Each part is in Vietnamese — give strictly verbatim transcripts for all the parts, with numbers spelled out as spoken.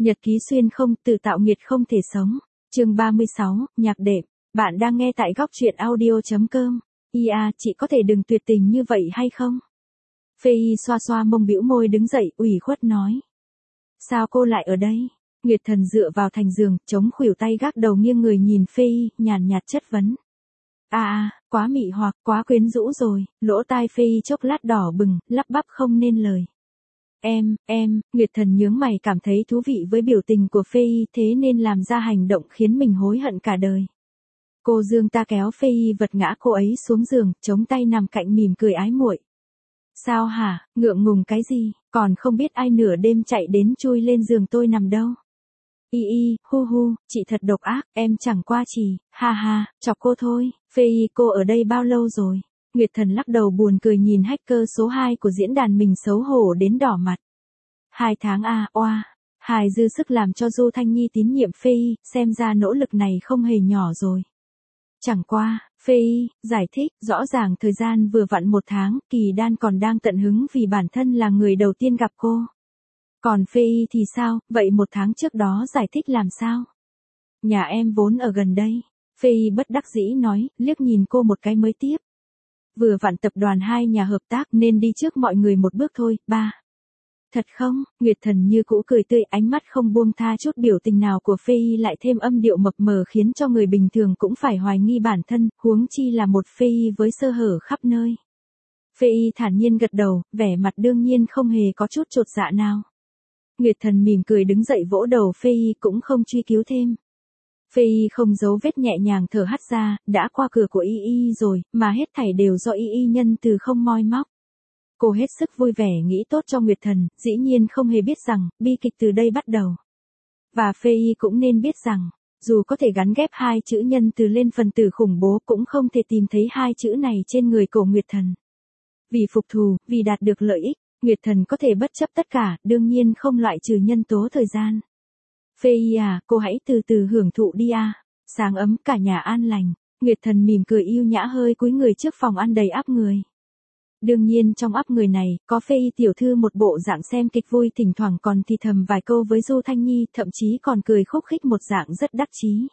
Nhật ký xuyên không, tự tạo nghiệt không thể sống. Chương ba mươi sáu, nhạc đệm. Bạn đang nghe tại góc truyện audio chấm com. Ia, chị có thể đừng tuyệt tình như vậy hay không? Phê Y xoa xoa mông bĩu môi đứng dậy, ủy khuất nói. Sao cô lại ở đây? Nguyệt Thần dựa vào thành giường, chống khuỷu tay gác đầu nghiêng người nhìn Phê Y, nhàn nhạt chất vấn. À à, quá mị hoặc, quá quyến rũ rồi, lỗ tai Phê Y chốc lát đỏ bừng, lắp bắp không nên lời. Em, em, Nguyệt Thần nhướng mày cảm thấy thú vị với biểu tình của Phê Y thế nên làm ra hành động khiến mình hối hận cả đời. Cô dương ta kéo Phê Y vật ngã cô ấy xuống giường, chống tay nằm cạnh mỉm cười ái muội. Sao hả, ngượng ngùng cái gì, còn không biết ai nửa đêm chạy đến chui lên giường tôi nằm đâu. Y y, hu hu, chị thật độc ác, em chẳng qua chỉ, ha ha, chọc cô thôi. Phê Y, cô ở đây bao lâu rồi? Nguyệt Thần lắc đầu buồn cười nhìn hacker số hai của diễn đàn mình xấu hổ đến đỏ mặt. Hai tháng a, à, oa. Hài dư sức làm cho Du Thanh Nhi tín nhiệm Phê Y, xem ra nỗ lực này không hề nhỏ rồi. Chẳng qua, Phê Y, giải thích, rõ ràng thời gian vừa vặn một tháng, Kỳ Đan còn đang tận hứng vì bản thân là người đầu tiên gặp cô. Còn Phê Y thì sao, vậy một tháng trước đó giải thích làm sao? Nhà em vốn ở gần đây. Phê Y bất đắc dĩ nói, liếc nhìn cô một cái mới tiếp. Vừa vặn tập đoàn hai nhà hợp tác nên đi trước mọi người một bước thôi, ba. Thật không? Nguyệt Thần như cũ cười tươi, ánh mắt không buông tha chút biểu tình nào của Phê Y lại thêm âm điệu mập mờ khiến cho người bình thường cũng phải hoài nghi bản thân, huống chi là một Phê Y với sơ hở khắp nơi. Phê Y thản nhiên gật đầu, vẻ mặt đương nhiên không hề có chút chột dạ nào. Nguyệt Thần mỉm cười đứng dậy vỗ đầu Phê Y cũng không truy cứu thêm. Phê Y không giấu vết nhẹ nhàng thở hắt ra, đã qua cửa của Y Y rồi, mà hết thảy đều do Y Y nhân từ không moi móc. Cô hết sức vui vẻ nghĩ tốt cho Nguyệt Thần, dĩ nhiên không hề biết rằng, bi kịch từ đây bắt đầu. Và Phê Y cũng nên biết rằng, dù có thể gắn ghép hai chữ nhân từ lên phần tử khủng bố cũng không thể tìm thấy hai chữ này trên người cổ Nguyệt Thần. Vì phục thù, vì đạt được lợi ích, Nguyệt Thần có thể bất chấp tất cả, đương nhiên không loại trừ nhân tố thời gian. Phê Y à, cô hãy từ từ hưởng thụ đi à. Sáng ấm, cả nhà an lành. Nguyệt Thần mỉm cười yêu nhã hơi cúi người trước phòng ăn đầy ắp người. Đương nhiên trong ắp người này, có Phê Y tiểu thư một bộ dạng xem kịch vui, thỉnh thoảng còn thì thầm vài câu với Du Thanh Nhi, thậm chí còn cười khúc khích một dạng rất đắc chí.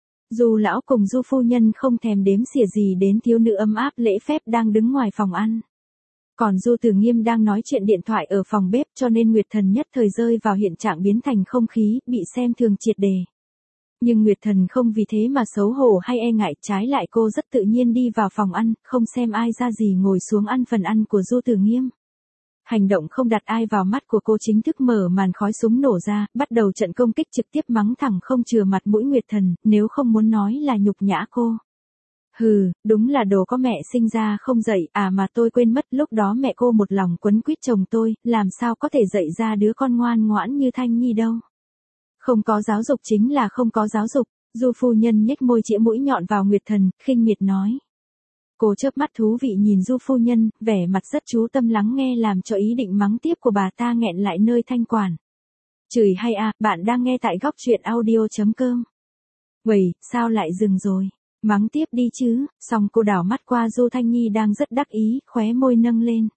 Du lão cùng Du phu nhân không thèm đếm xỉa gì đến thiếu nữ ấm áp lễ phép đang đứng ngoài phòng ăn. Còn Du Tử Nghiêm đang nói chuyện điện thoại ở phòng bếp, cho nên Nguyệt Thần nhất thời rơi vào hiện trạng biến thành không khí, bị xem thường triệt đề. Nhưng Nguyệt Thần không vì thế mà xấu hổ hay e ngại, trái lại cô rất tự nhiên đi vào phòng ăn, không xem ai ra gì ngồi xuống ăn phần ăn của Du Tử Nghiêm. Hành động không đặt ai vào mắt của cô chính thức mở màn khói súng nổ ra, bắt đầu trận công kích trực tiếp mắng thẳng không chừa mặt mũi Nguyệt Thần, nếu không muốn nói là nhục nhã cô. Hừ, đúng là đồ có mẹ sinh ra không dạy, à mà tôi quên mất lúc đó mẹ cô một lòng quấn quýt chồng tôi, làm sao có thể dạy ra đứa con ngoan ngoãn như Thanh Nhi đâu. Không có giáo dục chính là không có giáo dục. Du phu nhân nhếch môi chĩa mũi nhọn vào Nguyệt Thần, khinh miệt nói. Cô chớp mắt thú vị nhìn Du phu nhân, vẻ mặt rất chú tâm lắng nghe làm cho ý định mắng tiếp của bà ta nghẹn lại nơi thanh quản. Chửi hay à, bạn đang nghe tại góc truyện audio chấm com. Vậy, sao lại dừng rồi? Mắng tiếp đi chứ. Xong cô đảo mắt qua Du Thanh Nhi đang rất đắc ý, khóe môi nâng lên.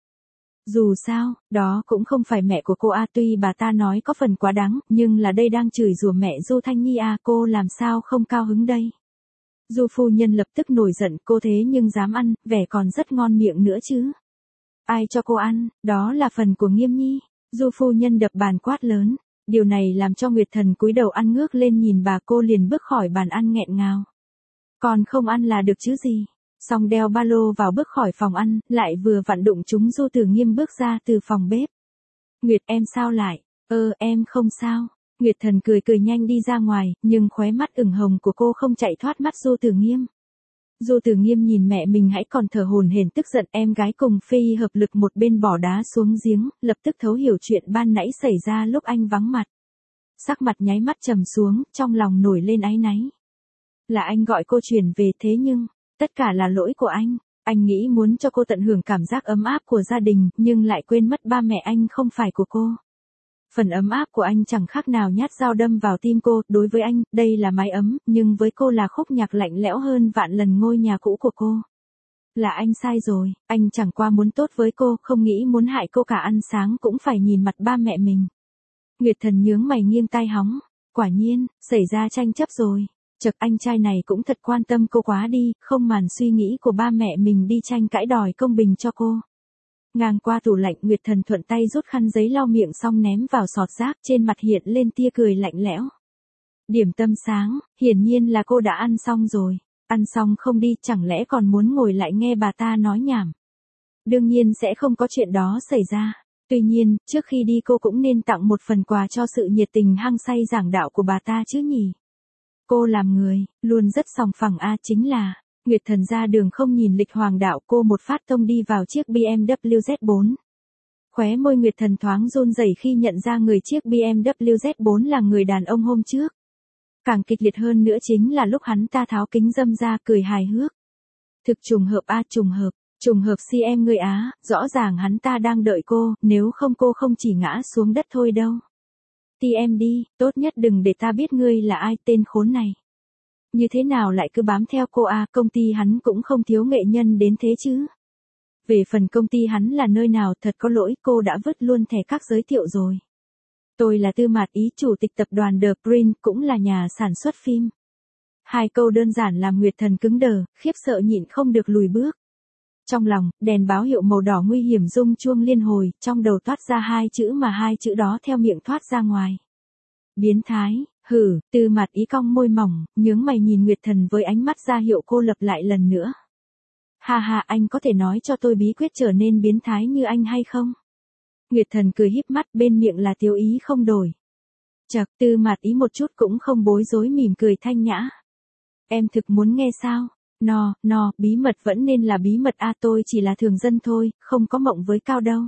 Dù sao, đó cũng không phải mẹ của cô a, tuy bà ta nói có phần quá đáng, nhưng là đây đang chửi rủa mẹ Du Thanh Nhi a, cô làm sao không cao hứng đây. Du phu nhân lập tức nổi giận, cô thế nhưng dám ăn, vẻ còn rất ngon miệng nữa chứ. Ai cho cô ăn, đó là phần của Nghiêm Nhi. Du phu nhân đập bàn quát lớn, điều này làm cho Nguyệt Thần cúi đầu ăn ngước lên nhìn bà, cô liền bước khỏi bàn ăn nghẹn ngào. Còn không ăn là được chứ gì. Xong đeo ba lô vào bước khỏi phòng ăn, lại vừa vặn đụng chúng Du Tử Nghiêm bước ra từ phòng bếp. Nguyệt em sao lại? Ơ em không sao. Nguyệt Thần cười cười nhanh đi ra ngoài, nhưng khóe mắt ửng hồng của cô không chạy thoát mắt Du Tử Nghiêm. Du Tử Nghiêm nhìn mẹ mình hãy còn thở hổn hển tức giận, em gái cùng Phê Y hợp lực một bên bỏ đá xuống giếng, lập tức thấu hiểu chuyện ban nãy xảy ra lúc anh vắng mặt. Sắc mặt nháy mắt trầm xuống, trong lòng nổi lên áy náy. Là anh gọi cô chuyển về thế nhưng, tất cả là lỗi của anh. Anh nghĩ muốn cho cô tận hưởng cảm giác ấm áp của gia đình, nhưng lại quên mất ba mẹ anh không phải của cô. Phần ấm áp của anh chẳng khác nào nhát dao đâm vào tim cô, đối với anh, đây là mái ấm, nhưng với cô là khúc nhạc lạnh lẽo hơn vạn lần ngôi nhà cũ của cô. Là anh sai rồi, anh chẳng qua muốn tốt với cô, không nghĩ muốn hại cô, cả ăn sáng cũng phải nhìn mặt ba mẹ mình. Nguyệt Thần nhướng mày nghiêng tai hóng. Quả nhiên, xảy ra tranh chấp rồi. Chật, anh trai này cũng thật quan tâm cô quá đi, không màn suy nghĩ của ba mẹ mình đi tranh cãi đòi công bình cho cô. Ngang qua tủ lạnh, Nguyệt Thần thuận tay rút khăn giấy lau miệng xong ném vào sọt rác, trên mặt hiện lên tia cười lạnh lẽo. Điểm tâm sáng, hiển nhiên là cô đã ăn xong rồi. Ăn xong không đi, chẳng lẽ còn muốn ngồi lại nghe bà ta nói nhảm. Đương nhiên sẽ không có chuyện đó xảy ra. Tuy nhiên, trước khi đi cô cũng nên tặng một phần quà cho sự nhiệt tình hăng say giảng đạo của bà ta chứ nhỉ. Cô làm người, luôn rất sòng phẳng a chính là, Nguyệt Thần ra đường không nhìn lịch hoàng đạo, cô một phát tông đi vào chiếc bê em vê Z bốn. Khóe môi Nguyệt Thần thoáng run rẩy khi nhận ra người chiếc bê em vê Z bốn là người đàn ông hôm trước. Càng kịch liệt hơn nữa chính là lúc hắn ta tháo kính râm ra cười hài hước. Thực trùng hợp a trùng hợp, trùng hợp si em người Á, rõ ràng hắn ta đang đợi cô, nếu không cô không chỉ ngã xuống đất thôi đâu. Ti em đi, tốt nhất đừng để ta biết ngươi là ai, tên khốn này. Như thế nào lại cứ bám theo cô à, công ty hắn cũng không thiếu nghệ nhân đến thế chứ. Về phần công ty hắn là nơi nào, thật có lỗi, cô đã vứt luôn thẻ các giới thiệu rồi. Tôi là Tư Mạt Ý, chủ tịch tập đoàn The Print, cũng là nhà sản xuất phim. Hai câu đơn giản làm Nguyệt Thần cứng đờ, khiếp sợ nhịn không được lùi bước. Trong lòng, đèn báo hiệu màu đỏ nguy hiểm rung chuông liên hồi, trong đầu toát ra hai chữ mà hai chữ đó theo miệng thoát ra ngoài. Biến thái, hử, Tư Mạt Ý cong môi mỏng, nhướng mày nhìn Nguyệt Thần với ánh mắt ra hiệu cô lặp lại lần nữa. Ha ha, anh có thể nói cho tôi bí quyết trở nên biến thái như anh hay không? Nguyệt Thần cười híp mắt, bên miệng là tiêu ý không đổi. Chật, Tư Mạt Ý một chút cũng không bối rối, mỉm cười thanh nhã. Em thực muốn nghe sao? No, no, bí mật vẫn nên là bí mật a, tôi chỉ là thường dân thôi, không có mộng với cao đâu.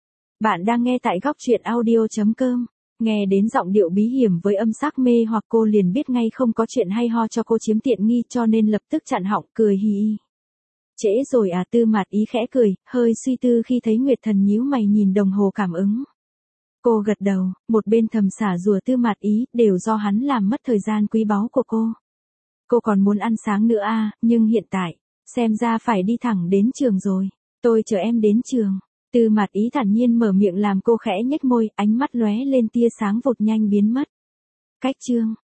Bạn đang nghe tại góc truyện audio chấm com. Nghe đến giọng điệu bí hiểm với âm sắc mê hoặc, cô liền biết ngay không có chuyện hay ho cho cô chiếm tiện nghi, cho nên lập tức chặn họng cười hì hì. Trễ rồi à, Tư Mạt Ý khẽ cười, hơi suy tư khi thấy Nguyệt Thần nhíu mày nhìn đồng hồ cảm ứng. Cô gật đầu, một bên thầm xả rùa Tư Mạt Ý, đều do hắn làm mất thời gian quý báu của cô. Cô còn muốn ăn sáng nữa à, nhưng hiện tại, xem ra phải đi thẳng đến trường rồi. Tôi chờ em đến trường. Tư Mạt Ý thản nhiên mở miệng làm cô khẽ nhếch môi, ánh mắt lóe lên tia sáng vụt nhanh biến mất. Cách chương.